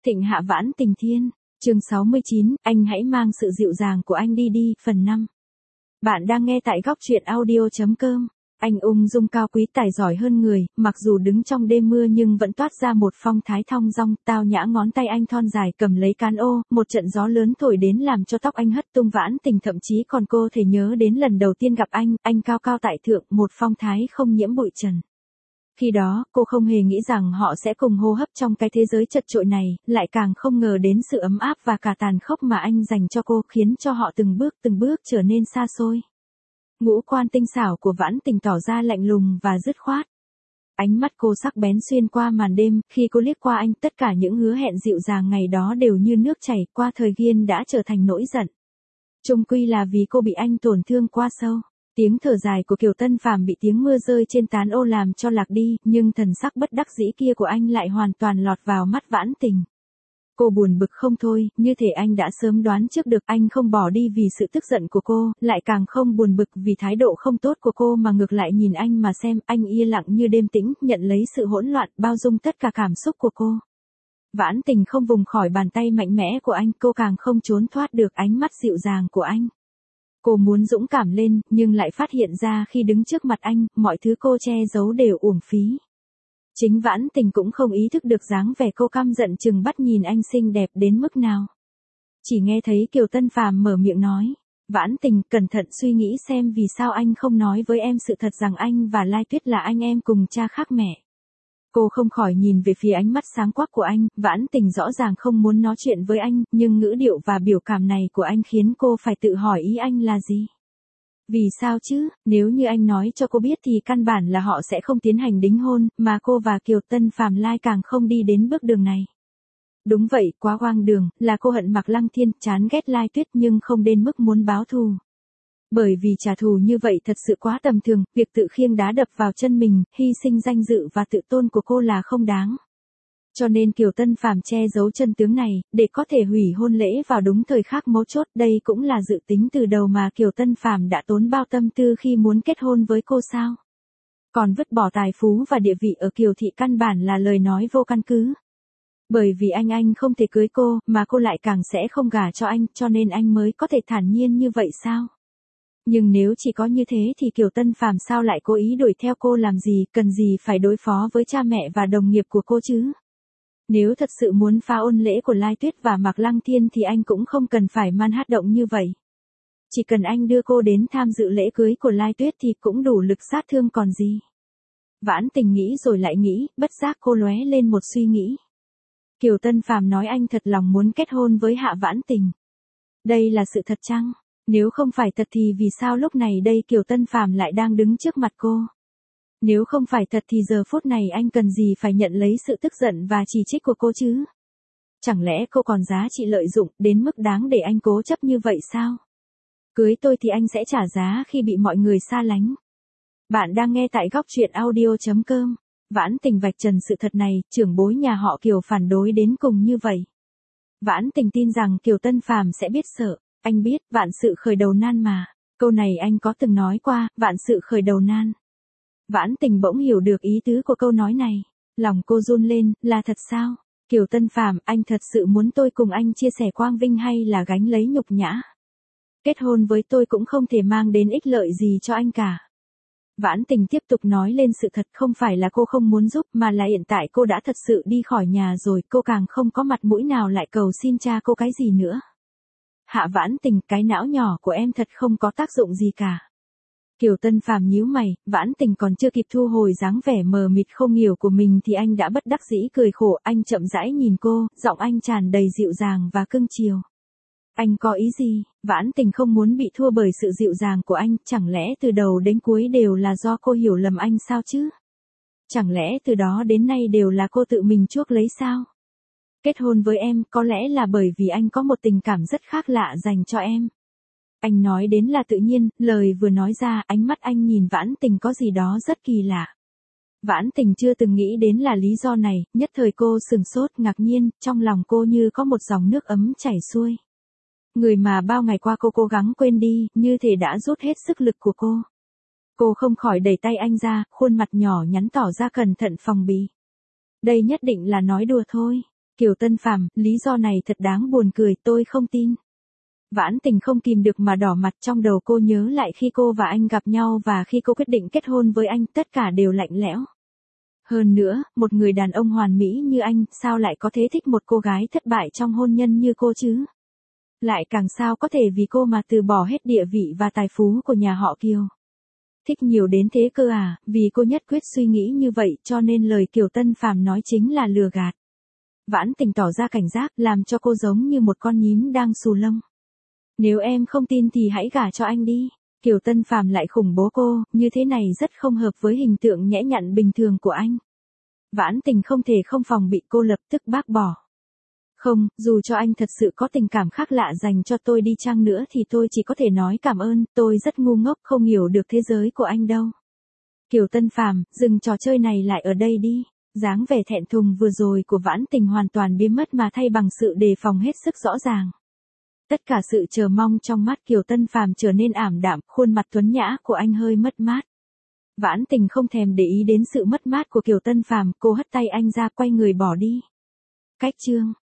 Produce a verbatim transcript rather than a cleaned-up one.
Thịnh Hạ Vãn Tình Thiên, chương sáu mươi chín, anh hãy mang sự dịu dàng của anh đi đi, phần năm. Bạn đang nghe tại góc truyện audio chấm com. Anh ung dung cao quý tài giỏi hơn người, mặc dù đứng trong đêm mưa nhưng vẫn toát ra một phong thái thong dong, tao nhã. Ngón tay anh thon dài cầm lấy cán ô, một trận gió lớn thổi đến làm cho tóc anh hất tung. Vãn Tình thậm chí còn cô thể nhớ đến lần đầu tiên gặp anh, anh cao cao tại thượng, một phong thái không nhiễm bụi trần. Khi đó, cô không hề nghĩ rằng họ sẽ cùng hô hấp trong cái thế giới chật chội này, lại càng không ngờ đến sự ấm áp và cả tàn khốc mà anh dành cho cô, khiến cho họ từng bước từng bước trở nên xa xôi. Ngũ quan tinh xảo của Vãn Tình tỏ ra lạnh lùng và dứt khoát. Ánh mắt cô sắc bén xuyên qua màn đêm, khi cô liếc qua anh, tất cả những hứa hẹn dịu dàng ngày đó đều như nước chảy qua thời gian đã trở thành nỗi giận. Chung quy là vì cô bị anh tổn thương quá sâu. Tiếng thở dài của Kiều Tân Phàm bị tiếng mưa rơi trên tán ô làm cho lạc đi, nhưng thần sắc bất đắc dĩ kia của anh lại hoàn toàn lọt vào mắt Vãn Tình. Cô buồn bực không thôi, như thể anh đã sớm đoán trước được anh không bỏ đi vì sự tức giận của cô, lại càng không buồn bực vì thái độ không tốt của cô mà ngược lại nhìn anh mà xem. Anh yên lặng như đêm tĩnh, nhận lấy sự hỗn loạn, bao dung tất cả cảm xúc của cô. Vãn Tình không vùng khỏi bàn tay mạnh mẽ của anh, cô càng không trốn thoát được ánh mắt dịu dàng của anh. Cô muốn dũng cảm lên, nhưng lại phát hiện ra khi đứng trước mặt anh, mọi thứ cô che giấu đều uổng phí. Chính Vãn Tình cũng không ý thức được dáng vẻ cô căm giận chừng bắt nhìn anh xinh đẹp đến mức nào. Chỉ nghe thấy Kiều Tân Phàm mở miệng nói, Vãn Tình, cẩn thận suy nghĩ xem vì sao anh không nói với em sự thật rằng anh và Lai Tuyết là anh em cùng cha khác mẹ. Cô không khỏi nhìn về phía ánh mắt sáng quắc của anh. Vãn Tình rõ ràng không muốn nói chuyện với anh, nhưng ngữ điệu và biểu cảm này của anh khiến cô phải tự hỏi ý anh là gì. Vì sao chứ, nếu như anh nói cho cô biết thì căn bản là họ sẽ không tiến hành đính hôn, mà cô và Kiều Tân Phàm Lai càng không đi đến bước đường này. Đúng vậy, quá hoang đường, là cô hận Mạc Lăng Thiên, chán ghét Lai Tuyết nhưng không đến mức muốn báo thù. Bởi vì trả thù như vậy thật sự quá tầm thường, việc tự khiêng đá đập vào chân mình, hy sinh danh dự và tự tôn của cô là không đáng. Cho nên Kiều Tân Phàm che giấu chân tướng này, để có thể hủy hôn lễ vào đúng thời khắc mấu chốt. Đây cũng là dự tính từ đầu mà Kiều Tân Phàm đã tốn bao tâm tư khi muốn kết hôn với cô sao. Còn vứt bỏ tài phú và địa vị ở Kiều thị căn bản là lời nói vô căn cứ. Bởi vì anh anh không thể cưới cô, mà cô lại càng sẽ không gả cho anh, cho nên anh mới có thể thản nhiên như vậy sao? Nhưng nếu chỉ có như thế thì Kiều Tân Phàm sao lại cố ý đuổi theo cô làm gì, cần gì phải đối phó với cha mẹ và đồng nghiệp của cô chứ? Nếu thật sự muốn phá hôn lễ của Lai Tuyết và Mạc Lăng Thiên thì anh cũng không cần phải man hát động như vậy. Chỉ cần anh đưa cô đến tham dự lễ cưới của Lai Tuyết thì cũng đủ lực sát thương còn gì. Vãn Tình nghĩ rồi lại nghĩ, bất giác cô lóe lên một suy nghĩ. Kiều Tân Phàm nói anh thật lòng muốn kết hôn với Hạ Vãn Tình. Đây là sự thật chăng? Nếu không phải thật thì vì sao lúc này đây Kiều Tân Phàm lại đang đứng trước mặt cô? Nếu không phải thật thì giờ phút này anh cần gì phải nhận lấy sự tức giận và chỉ trích của cô chứ? Chẳng lẽ cô còn giá trị lợi dụng đến mức đáng để anh cố chấp như vậy sao? Cưới tôi thì anh sẽ trả giá khi bị mọi người xa lánh. Bạn đang nghe tại góc truyện audio chấm com. Vãn Tình vạch trần sự thật này, trưởng bối nhà họ Kiều phản đối đến cùng như vậy. Vãn Tình tin rằng Kiều Tân Phàm sẽ biết sợ. Anh biết, vạn sự khởi đầu nan mà. Câu này anh có từng nói qua, vạn sự khởi đầu nan. Vãn Tình bỗng hiểu được ý tứ của câu nói này. Lòng cô run lên, là thật sao? Kiều Tân Phàm, anh thật sự muốn tôi cùng anh chia sẻ quang vinh hay là gánh lấy nhục nhã? Kết hôn với tôi cũng không thể mang đến ích lợi gì cho anh cả. Vãn Tình tiếp tục nói lên sự thật, không phải là cô không muốn giúp mà là hiện tại cô đã thật sự đi khỏi nhà rồi, cô càng không có mặt mũi nào lại cầu xin cha cô cái gì nữa. Hạ Vãn Tình, cái não nhỏ của em thật không có tác dụng gì cả. Kiều Tân Phàm nhíu mày. Vãn Tình còn chưa kịp thu hồi dáng vẻ mờ mịt không hiểu của mình thì anh đã bất đắc dĩ cười khổ. Anh chậm rãi nhìn cô, giọng anh tràn đầy dịu dàng và cưng chiều. Anh có ý gì? Vãn Tình không muốn bị thua bởi sự dịu dàng của anh, chẳng lẽ từ đầu đến cuối đều là do cô hiểu lầm anh sao chứ? Chẳng lẽ từ đó đến nay đều là cô tự mình chuốc lấy sao? Kết hôn với em có lẽ là bởi vì anh có một tình cảm rất khác lạ dành cho em. Anh nói đến là tự nhiên, lời vừa nói ra, ánh mắt anh nhìn Vãn Tình có gì đó rất kỳ lạ. Vãn Tình chưa từng nghĩ đến là lý do này, nhất thời cô sừng sốt ngạc nhiên, trong lòng cô như có một dòng nước ấm chảy xuôi. Người mà bao ngày qua cô cố gắng quên đi, như thể đã rút hết sức lực của cô. Cô không khỏi đẩy tay anh ra, khuôn mặt nhỏ nhắn tỏ ra cẩn thận phòng bị. Đây nhất định là nói đùa thôi. Kiều Tân Phàm, lý do này thật đáng buồn cười, tôi không tin. Vãn Tình không kìm được mà đỏ mặt, trong đầu cô nhớ lại khi cô và anh gặp nhau và khi cô quyết định kết hôn với anh, tất cả đều lạnh lẽo. Hơn nữa, một người đàn ông hoàn mỹ như anh, sao lại có thể thích một cô gái thất bại trong hôn nhân như cô chứ? Lại càng sao có thể vì cô mà từ bỏ hết địa vị và tài phú của nhà họ Kiều. Thích nhiều đến thế cơ à, vì cô nhất quyết suy nghĩ như vậy cho nên lời Kiều Tân Phàm nói chính là lừa gạt. Vãn Tình tỏ ra cảnh giác, làm cho cô giống như một con nhím đang xù lông. Nếu em không tin thì hãy gả cho anh đi. Kiều Tân Phàm lại khủng bố cô, như thế này rất không hợp với hình tượng nhẽ nhặn bình thường của anh. Vãn Tình không thể không phòng bị, cô lập tức bác bỏ. Không, dù cho anh thật sự có tình cảm khác lạ dành cho tôi đi chăng nữa thì tôi chỉ có thể nói cảm ơn, tôi rất ngu ngốc không hiểu được thế giới của anh đâu. Kiều Tân Phàm, dừng trò chơi này lại ở đây đi. Dáng vẻ thẹn thùng vừa rồi của Vãn Tình hoàn toàn biến mất mà thay bằng sự đề phòng hết sức rõ ràng. Tất cả sự chờ mong trong mắt Kiều Tân Phàm trở nên ảm đạm, khuôn mặt tuấn nhã của anh hơi mất mát. Vãn Tình không thèm để ý đến sự mất mát của Kiều Tân Phàm, cô hất tay anh ra quay người bỏ đi. Cách chương